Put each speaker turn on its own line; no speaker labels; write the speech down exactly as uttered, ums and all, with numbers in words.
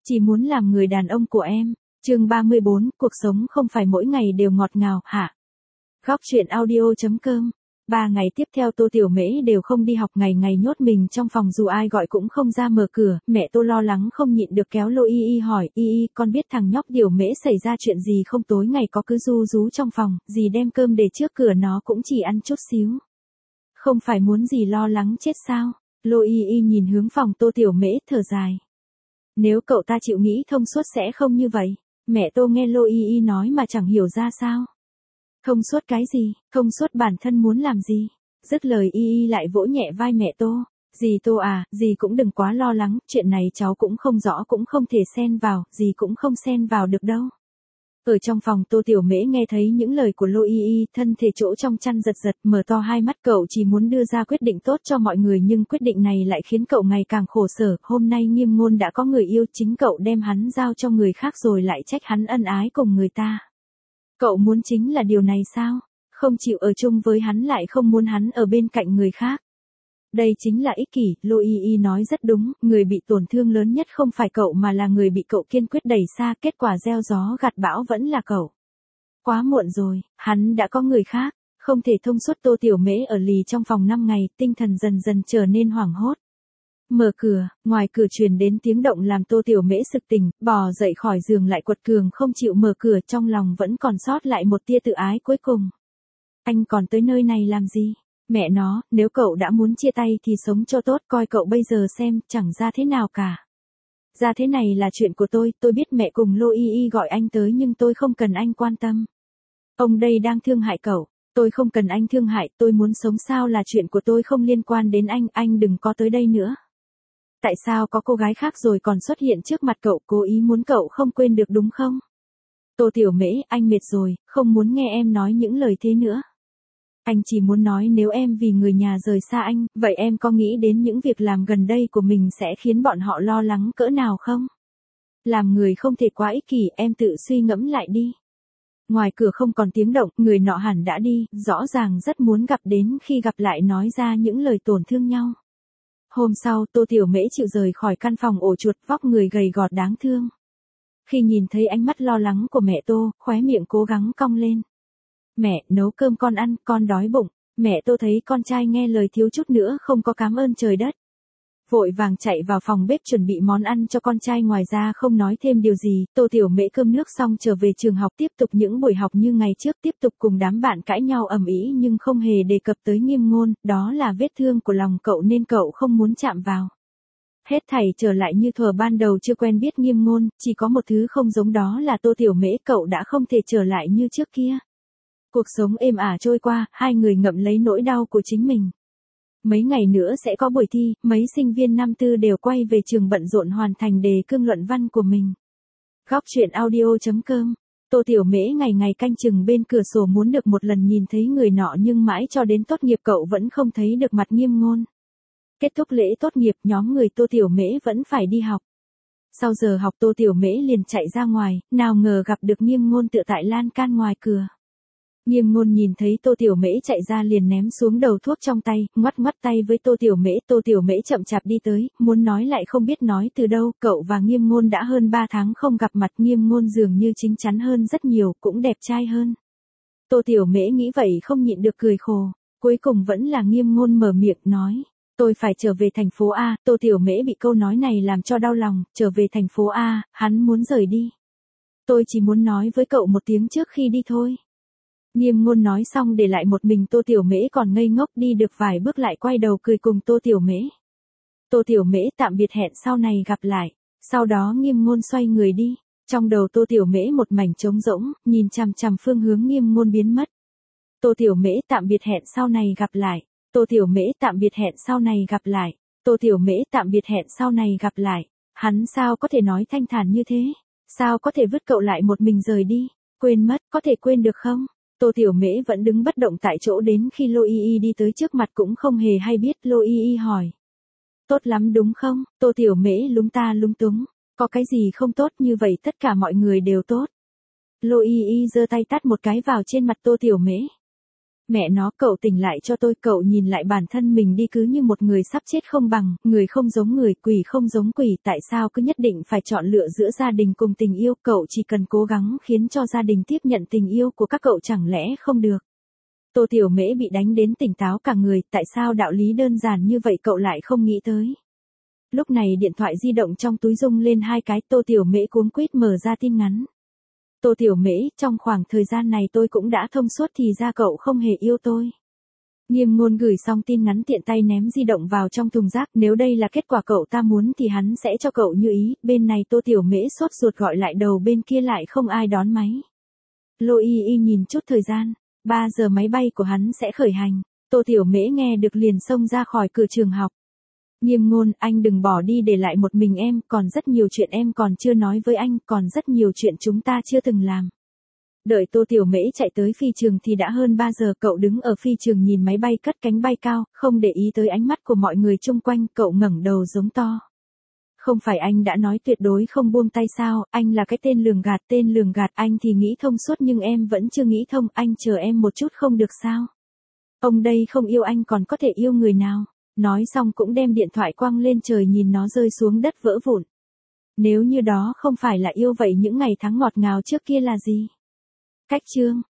chỉ muốn làm người đàn ông của em. Chương ba mươi bốn, cuộc sống không phải mỗi ngày đều ngọt ngào, hả? Góc truyện audio chấm com. Ba ngày tiếp theo Tô Tiểu Mễ đều không đi học, ngày ngày nhốt mình trong phòng, dù ai gọi cũng không ra mở cửa. Mẹ Tô lo lắng không nhịn được kéo Lô Y Y hỏi, Y Y, con biết thằng nhóc Tiểu Mễ xảy ra chuyện gì không? Tối ngày có cứ ru rú trong phòng, dì đem cơm để trước cửa nó cũng chỉ ăn chút xíu. Không phải muốn gì lo lắng chết sao? Lô Y Y nhìn hướng phòng Tô Tiểu Mễ, thở dài. Nếu cậu ta chịu nghĩ thông suốt sẽ không như vậy. Mẹ Tô nghe Lô Y Y nói mà chẳng hiểu ra sao. Thông suốt cái gì? Thông suốt bản thân muốn làm gì? Dứt lời Y Y lại vỗ nhẹ vai mẹ Tô. Dì Tô à, dì cũng đừng quá lo lắng, chuyện này cháu cũng không rõ, cũng không thể xen vào, dì cũng không xen vào được đâu. Ở trong phòng Tô Tiểu Mễ nghe thấy những lời của Lô Y Y, thân thể chỗ trong chăn giật giật, mở to hai mắt. Cậu chỉ muốn đưa ra quyết định tốt cho mọi người, nhưng quyết định này lại khiến cậu ngày càng khổ sở. Hôm nay Nghiêm Ngôn đã có người yêu, chính cậu đem hắn giao cho người khác rồi lại trách hắn ân ái cùng người ta. Cậu muốn chính là điều này sao? Không chịu ở chung với hắn lại không muốn hắn ở bên cạnh người khác. Đây chính là ích kỷ. Lô Y Y nói rất đúng, người bị tổn thương lớn nhất không phải cậu mà là người bị cậu kiên quyết đẩy xa, kết quả gieo gió gặt bão vẫn là cậu. Quá muộn rồi, hắn đã có người khác, không thể thông suốt. Tô Tiểu Mễ ở lì trong phòng năm ngày, tinh thần dần dần trở nên hoảng hốt. Mở cửa, ngoài cửa truyền đến tiếng động làm Tô Tiểu Mễ sực tỉnh, bò dậy khỏi giường lại quật cường không chịu mở cửa, trong lòng vẫn còn sót lại một tia tự ái cuối cùng. Anh còn tới nơi này làm gì? Mẹ nó, nếu cậu đã muốn chia tay thì sống cho tốt, coi cậu bây giờ xem, chẳng ra thế nào cả. Ra thế này là chuyện của tôi, tôi biết mẹ cùng Lô Y Y gọi anh tới nhưng tôi không cần anh quan tâm. Ông đây đang thương hại cậu, tôi không cần anh thương hại, tôi muốn sống sao là chuyện của tôi, không liên quan đến anh, anh đừng có tới đây nữa. Tại sao có cô gái khác rồi còn xuất hiện trước mặt cậu, cố ý muốn cậu không quên được đúng không? Tô Tiểu Mễ, anh mệt rồi, không muốn nghe em nói những lời thế nữa. Anh chỉ muốn nói nếu em vì người nhà rời xa anh, vậy em có nghĩ đến những việc làm gần đây của mình sẽ khiến bọn họ lo lắng cỡ nào không? Làm người không thể quá ích kỷ, em tự suy ngẫm lại đi. Ngoài cửa không còn tiếng động, người nọ hẳn đã đi, rõ ràng rất muốn gặp, đến khi gặp lại nói ra những lời tổn thương nhau. Hôm sau, Tô Tiểu Mễ chịu rời khỏi căn phòng ổ chuột, vóc người gầy gò đáng thương. Khi nhìn thấy ánh mắt lo lắng của mẹ Tô, khóe miệng cố gắng cong lên. Mẹ, nấu cơm con ăn, con đói bụng. Mẹ Tô thấy con trai nghe lời thiếu chút nữa không có cảm ơn trời đất. Vội vàng chạy vào phòng bếp chuẩn bị món ăn cho con trai, ngoài ra không nói thêm điều gì. Tô Tiểu Mễ cơm nước xong trở về trường học, tiếp tục những buổi học như ngày trước, tiếp tục cùng đám bạn cãi nhau ầm ĩ nhưng không hề đề cập tới Nghiêm Ngôn, đó là vết thương của lòng cậu nên cậu không muốn chạm vào. Hết thảy trở lại như thuở ban đầu chưa quen biết Nghiêm Ngôn, chỉ có một thứ không giống, đó là Tô Tiểu Mễ, cậu đã không thể trở lại như trước kia. Cuộc sống êm ả trôi qua, hai người ngậm lấy nỗi đau của chính mình. Mấy ngày nữa sẽ có buổi thi, mấy sinh viên năm tư đều quay về trường bận rộn hoàn thành đề cương luận văn của mình. Góc truyện audio chấm com. Tô Tiểu Mễ ngày ngày canh chừng bên cửa sổ muốn được một lần nhìn thấy người nọ, nhưng mãi cho đến tốt nghiệp cậu vẫn không thấy được mặt Nghiêm Ngôn. Kết thúc lễ tốt nghiệp, nhóm người Tô Tiểu Mễ vẫn phải đi học. Sau giờ học Tô Tiểu Mễ liền chạy ra ngoài, nào ngờ gặp được Nghiêm Ngôn tựa tại lan can ngoài cửa. Nghiêm Ngôn nhìn thấy Tô Tiểu Mễ chạy ra liền ném xuống đầu thuốc trong tay, ngoắt ngoắt tay với Tô Tiểu Mễ. Tô Tiểu Mễ chậm chạp đi tới, muốn nói lại không biết nói từ đâu. Cậu và Nghiêm Ngôn đã hơn ba tháng không gặp mặt, Nghiêm Ngôn dường như chín chắn hơn rất nhiều, cũng đẹp trai hơn. Tô Tiểu Mễ nghĩ vậy không nhịn được cười khổ, cuối cùng vẫn là Nghiêm Ngôn mở miệng nói. Tôi phải trở về thành phố A. Tô Tiểu Mễ bị câu nói này làm cho đau lòng, trở về thành phố A, hắn muốn rời đi. Tôi chỉ muốn nói với cậu một tiếng trước khi đi thôi. Nghiêm Ngôn nói xong để lại một mình Tô Tiểu Mễ còn ngây ngốc, đi được vài bước lại quay đầu cười cùng Tô Tiểu Mễ. Tô Tiểu Mễ tạm biệt, hẹn sau này gặp lại. Sau đó Nghiêm Ngôn xoay người đi. Trong đầu Tô Tiểu Mễ một mảnh trống rỗng, nhìn chằm chằm phương hướng Nghiêm Ngôn biến mất. Tô Tiểu Mễ tạm biệt, hẹn sau này gặp lại. Tô Tiểu Mễ tạm biệt, hẹn sau này gặp lại. Tô Tiểu Mễ tạm biệt, hẹn sau này gặp lại. Hắn sao có thể nói thanh thản như thế? Sao có thể vứt cậu lại một mình rời đi? Quên mất, có thể quên được không? Tô Tiểu Mễ vẫn đứng bất động tại chỗ đến khi Lô Y Y đi tới trước mặt cũng không hề hay biết. Lô Y Y hỏi. Tốt lắm đúng không? Tô Tiểu Mễ lúng ta lúng túng. Có cái gì không tốt, như vậy tất cả mọi người đều tốt. Lô Y Y giơ tay tát một cái vào trên mặt Tô Tiểu Mễ. Mẹ nó, cậu tỉnh lại cho tôi, cậu nhìn lại bản thân mình đi, cứ như một người sắp chết không bằng, người không giống người, quỷ không giống quỷ, tại sao cứ nhất định phải chọn lựa giữa gia đình cùng tình yêu, cậu chỉ cần cố gắng khiến cho gia đình tiếp nhận tình yêu của các cậu chẳng lẽ không được. Tô Tiểu Mễ bị đánh đến tỉnh táo cả người, tại sao đạo lý đơn giản như vậy cậu lại không nghĩ tới. Lúc này điện thoại di động trong túi rung lên hai cái, Tô Tiểu Mễ cuống quýt mở ra tin nhắn. Tô Tiểu Mễ, trong khoảng thời gian này tôi cũng đã thông suốt thì ra cậu không hề yêu tôi. Nghiêm Ngôn gửi xong tin nhắn tiện tay ném di động vào trong thùng rác, nếu đây là kết quả cậu ta muốn thì hắn sẽ cho cậu như ý, bên này Tô Tiểu Mễ sốt ruột gọi lại, đầu bên kia lại không ai đón máy. Lô Y Y nhìn chút thời gian, ba giờ máy bay của hắn sẽ khởi hành, Tô Tiểu Mễ nghe được liền xông ra khỏi cửa trường học. Nghiêm Ngôn, anh đừng bỏ đi để lại một mình em, còn rất nhiều chuyện em còn chưa nói với anh, còn rất nhiều chuyện chúng ta chưa từng làm. Đợi Tô Tiểu Mễ chạy tới phi trường thì đã hơn ba giờ, cậu đứng ở phi trường nhìn máy bay cất cánh bay cao, không để ý tới ánh mắt của mọi người chung quanh, cậu ngẩng đầu giống to. Không phải anh đã nói tuyệt đối không buông tay sao, anh là cái tên lường gạt, tên lường gạt, anh thì nghĩ thông suốt nhưng em vẫn chưa nghĩ thông, anh chờ em một chút không được sao. Ông đây không yêu anh còn có thể yêu người nào. Nói xong cũng đem điện thoại quăng lên trời, nhìn nó rơi xuống đất vỡ vụn. Nếu như đó không phải là yêu vậy những ngày tháng ngọt ngào trước kia là gì? Cách chương